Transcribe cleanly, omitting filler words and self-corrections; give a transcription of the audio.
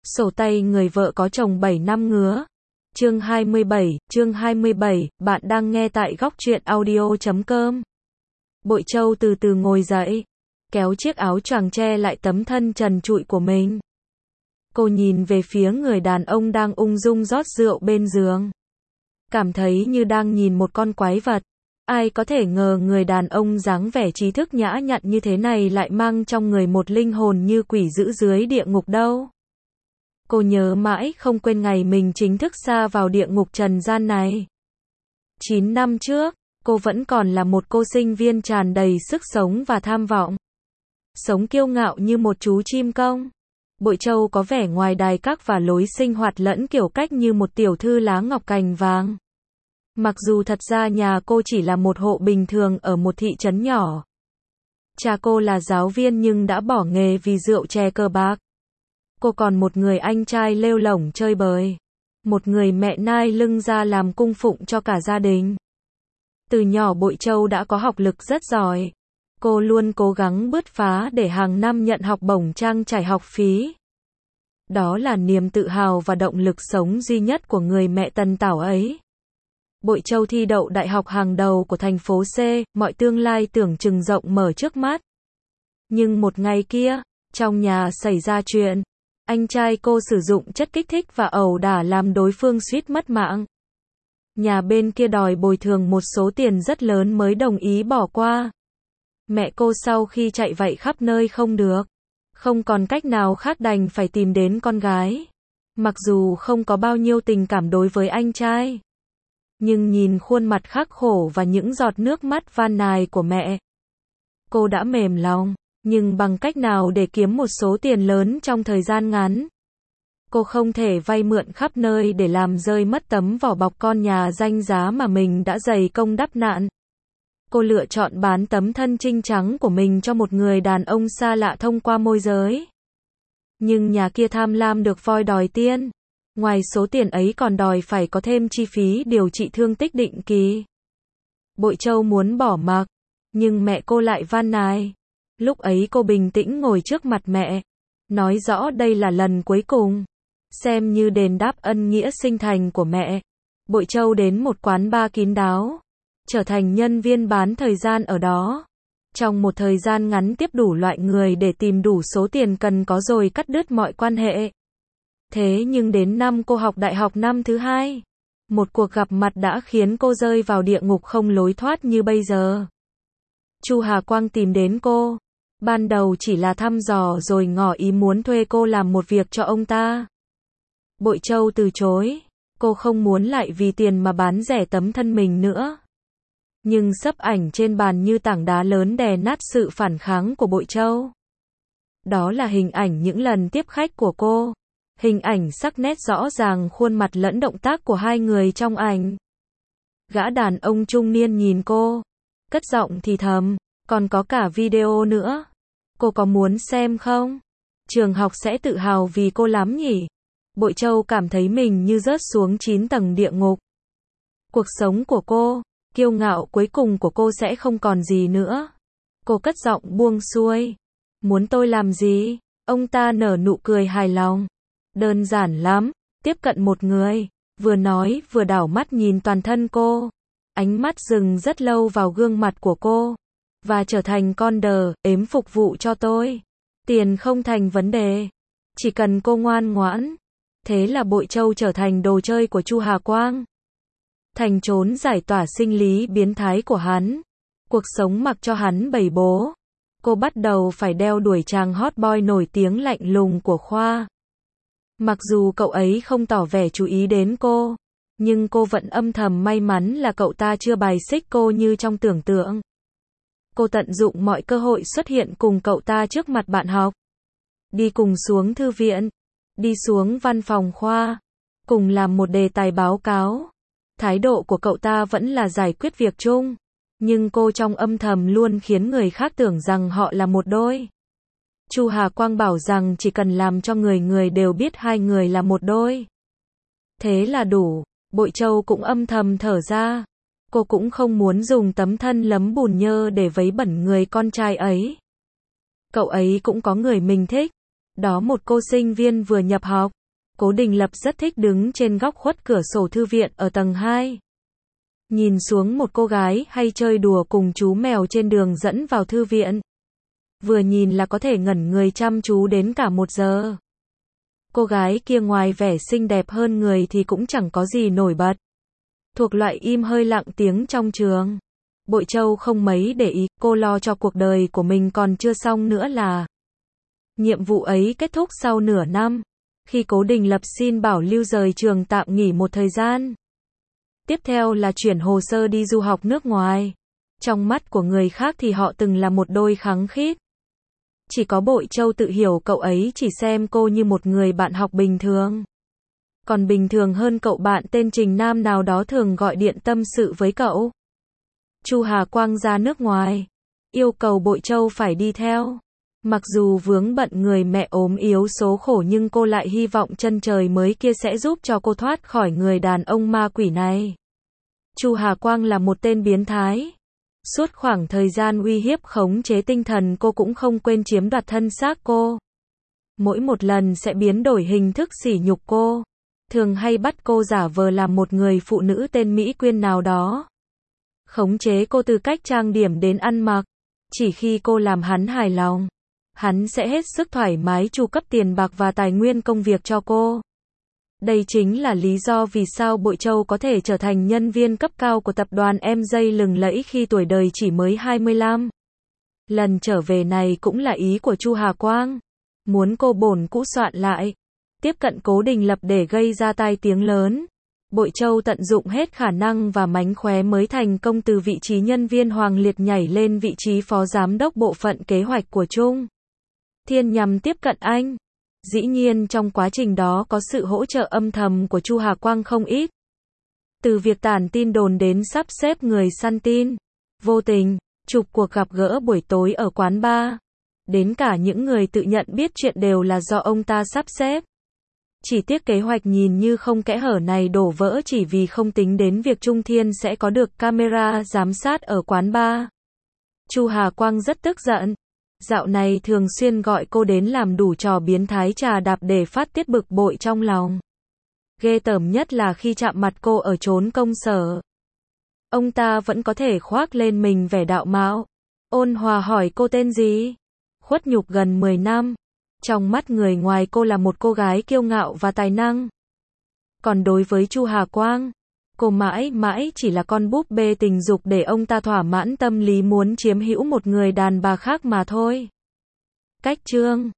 Sổ tay người vợ có chồng 7 năm ngứa. Chương 27, bạn đang nghe tại góc truyện audio.com. Bội Châu từ từ ngồi dậy, kéo chiếc áo choàng che lại tấm thân trần trụi của mình. Cô nhìn về phía người đàn ông đang ung dung rót rượu bên giường. Cảm thấy như đang nhìn một con quái vật. Ai có thể ngờ người đàn ông dáng vẻ trí thức nhã nhặn như thế này lại mang trong người một linh hồn như quỷ dữ dưới địa ngục đâu. Cô nhớ mãi không quên ngày mình chính thức sa vào địa ngục trần gian này. 9 năm trước, cô vẫn còn là một cô sinh viên tràn đầy sức sống và tham vọng. Sống kiêu ngạo như một chú chim công. Bội Châu có vẻ ngoài đài các và lối sinh hoạt lẫn kiểu cách như một tiểu thư lá ngọc cành vàng. Mặc dù thật ra nhà cô chỉ là một hộ bình thường ở một thị trấn nhỏ. Cha cô là giáo viên nhưng đã bỏ nghề vì rượu chè cờ bạc. Cô còn một người anh trai lêu lổng chơi bời. Một người mẹ nai lưng ra làm cung phụng cho cả gia đình. Từ nhỏ Bội Châu đã có học lực rất giỏi. Cô luôn cố gắng bứt phá để hàng năm nhận học bổng trang trải học phí. Đó là niềm tự hào và động lực sống duy nhất của người mẹ tần tảo ấy. Bội Châu thi đậu đại học hàng đầu của thành phố C, mọi tương lai tưởng chừng rộng mở trước mắt. Nhưng một ngày kia, trong nhà xảy ra chuyện. Anh trai cô sử dụng chất kích thích và ẩu đả làm đối phương suýt mất mạng. Nhà bên kia đòi bồi thường một số tiền rất lớn mới đồng ý bỏ qua. Mẹ cô sau khi chạy vậy khắp nơi không được. Không còn cách nào khác đành phải tìm đến con gái. Mặc dù không có bao nhiêu tình cảm đối với anh trai. Nhưng nhìn khuôn mặt khắc khổ và những giọt nước mắt van nài của mẹ. Cô đã mềm lòng. Nhưng bằng cách nào để kiếm một số tiền lớn trong thời gian ngắn? Cô không thể vay mượn khắp nơi để làm rơi mất tấm vỏ bọc con nhà danh giá mà mình đã dày công đắp nặn. Cô lựa chọn bán tấm thân trinh trắng của mình cho một người đàn ông xa lạ thông qua môi giới. Nhưng nhà kia tham lam được voi đòi tiên. Ngoài số tiền ấy còn đòi phải có thêm chi phí điều trị thương tích định kỳ. Bội Châu muốn bỏ mặc, nhưng mẹ cô lại van nài. Lúc ấy cô bình tĩnh ngồi trước mặt mẹ, nói rõ đây là lần cuối cùng, xem như đền đáp ân nghĩa sinh thành của mẹ. Bội Châu đến một quán bar kín đáo, trở thành nhân viên bán thời gian ở đó. Trong một thời gian ngắn tiếp đủ loại người để tìm đủ số tiền cần có rồi cắt đứt mọi quan hệ. Thế nhưng đến năm cô học đại học năm thứ 2, một cuộc gặp mặt đã khiến cô rơi vào địa ngục không lối thoát như bây giờ. Chu Hà Quang tìm đến cô. Ban đầu chỉ là thăm dò rồi ngỏ ý muốn thuê cô làm một việc cho ông ta. Bội Châu từ chối. Cô không muốn lại vì tiền mà bán rẻ tấm thân mình nữa. Nhưng sấp ảnh trên bàn như tảng đá lớn đè nát sự phản kháng của Bội Châu. Đó là hình ảnh những lần tiếp khách của cô. Hình ảnh sắc nét rõ ràng khuôn mặt lẫn động tác của hai người trong ảnh. Gã đàn ông trung niên nhìn cô, cất giọng thì thầm, còn có cả video nữa. Cô có muốn xem không? Trường học sẽ tự hào vì cô lắm nhỉ? Bội Châu cảm thấy mình như rớt xuống 9 tầng địa ngục. Cuộc sống của cô, kiêu ngạo cuối cùng của cô sẽ không còn gì nữa. Cô cất giọng buông xuôi. Muốn tôi làm gì? Ông ta nở nụ cười hài lòng. Đơn giản lắm, tiếp cận một người, vừa nói vừa đảo mắt nhìn toàn thân cô. Ánh mắt dừng rất lâu vào gương mặt của cô. Và trở thành con đờ, ếm phục vụ cho tôi. Tiền không thành vấn đề. Chỉ cần cô ngoan ngoãn. Thế là Bội Châu trở thành đồ chơi của Chu Hà Quang. Thành trốn giải tỏa sinh lý biến thái của hắn. Cuộc sống mặc cho hắn bầy bố. Cô bắt đầu phải đeo đuổi chàng hot boy nổi tiếng lạnh lùng của khoa. Mặc dù cậu ấy không tỏ vẻ chú ý đến cô. Nhưng cô vẫn âm thầm may mắn là cậu ta chưa bài xích cô như trong tưởng tượng. Cô tận dụng mọi cơ hội xuất hiện cùng cậu ta trước mặt bạn học. Đi cùng xuống thư viện. Đi xuống văn phòng khoa. Cùng làm một đề tài báo cáo. Thái độ của cậu ta vẫn là giải quyết việc chung. Nhưng cô trong âm thầm luôn khiến người khác tưởng rằng họ là một đôi. Chu Hà Quang bảo rằng chỉ cần làm cho người đều biết hai người là một đôi. Thế là đủ. Bội Châu cũng âm thầm thở ra. Cô cũng không muốn dùng tấm thân lấm bùn nhơ để vấy bẩn người con trai ấy. Cậu ấy cũng có người mình thích. Đó một cô sinh viên vừa nhập học. Cố Đình Lập rất thích đứng trên góc khuất cửa sổ thư viện ở tầng 2. Nhìn xuống một cô gái hay chơi đùa cùng chú mèo trên đường dẫn vào thư viện. Vừa nhìn là có thể ngẩn người chăm chú đến cả 1 giờ. Cô gái kia ngoài vẻ xinh đẹp hơn người thì cũng chẳng có gì nổi bật. Thuộc loại im hơi lặng tiếng trong trường. Bội Châu không mấy để ý, cô lo cho cuộc đời của mình còn chưa xong nữa là. Nhiệm vụ ấy kết thúc sau nửa năm. Khi Cố Đình Lập xin bảo lưu rời trường tạm nghỉ một thời gian. Tiếp theo là chuyển hồ sơ đi du học nước ngoài. Trong mắt của người khác thì họ từng là một đôi khăng khít. Chỉ có Bội Châu tự hiểu cậu ấy chỉ xem cô như một người bạn học bình thường. Còn bình thường hơn cậu bạn tên Trình Nam nào đó thường gọi điện tâm sự với cậu. Chu Hà Quang ra nước ngoài. Yêu cầu Bội Châu phải đi theo. Mặc dù vướng bận người mẹ ốm yếu số khổ nhưng cô lại hy vọng chân trời mới kia sẽ giúp cho cô thoát khỏi người đàn ông ma quỷ này. Chu Hà Quang là một tên biến thái. Suốt khoảng thời gian uy hiếp khống chế tinh thần cô cũng không quên chiếm đoạt thân xác cô. Mỗi một lần sẽ biến đổi hình thức sỉ nhục cô. Thường hay bắt cô giả vờ làm một người phụ nữ tên Mỹ Quyên nào đó. Khống chế cô từ cách trang điểm đến ăn mặc. Chỉ khi cô làm hắn hài lòng, hắn sẽ hết sức thoải mái chu cấp tiền bạc và tài nguyên công việc cho cô. Đây chính là lý do vì sao Bội Châu có thể trở thành nhân viên cấp cao của tập đoàn MJ lừng lẫy khi tuổi đời chỉ mới 25. Lần trở về này cũng là ý của Chu Hà Quang. Muốn cô bổn cũ soạn lại. Tiếp cận Cố Đình Lập để gây ra tai tiếng lớn. Bội Châu tận dụng hết khả năng và mánh khóe mới thành công từ vị trí nhân viên Hoàng Liệt nhảy lên vị trí phó giám đốc bộ phận kế hoạch của Trung Thiên nhằm tiếp cận anh. Dĩ nhiên trong quá trình đó có sự hỗ trợ âm thầm của Chu Hà Quang không ít. Từ việc tản tin đồn đến sắp xếp người săn tin, vô tình, chụp cuộc gặp gỡ buổi tối ở quán bar. Đến cả những người tự nhận biết chuyện đều là do ông ta sắp xếp. Chỉ tiếc kế hoạch nhìn như không kẽ hở này đổ vỡ chỉ vì không tính đến việc Trung Thiên sẽ có được camera giám sát ở quán bar. Chu Hà Quang rất tức giận. Dạo này thường xuyên gọi cô đến làm đủ trò biến thái trà đạp để phát tiết bực bội trong lòng. Ghê tởm nhất là khi chạm mặt cô ở chốn công sở. Ông ta vẫn có thể khoác lên mình vẻ đạo mạo. Ôn hòa hỏi cô tên gì? Khuất nhục gần 10 năm. Trong mắt người ngoài cô là một cô gái kiêu ngạo và tài năng. Còn đối với Chu Hà Quang, cô mãi mãi chỉ là con búp bê tình dục để ông ta thỏa mãn tâm lý muốn chiếm hữu một người đàn bà khác mà thôi. Cách chương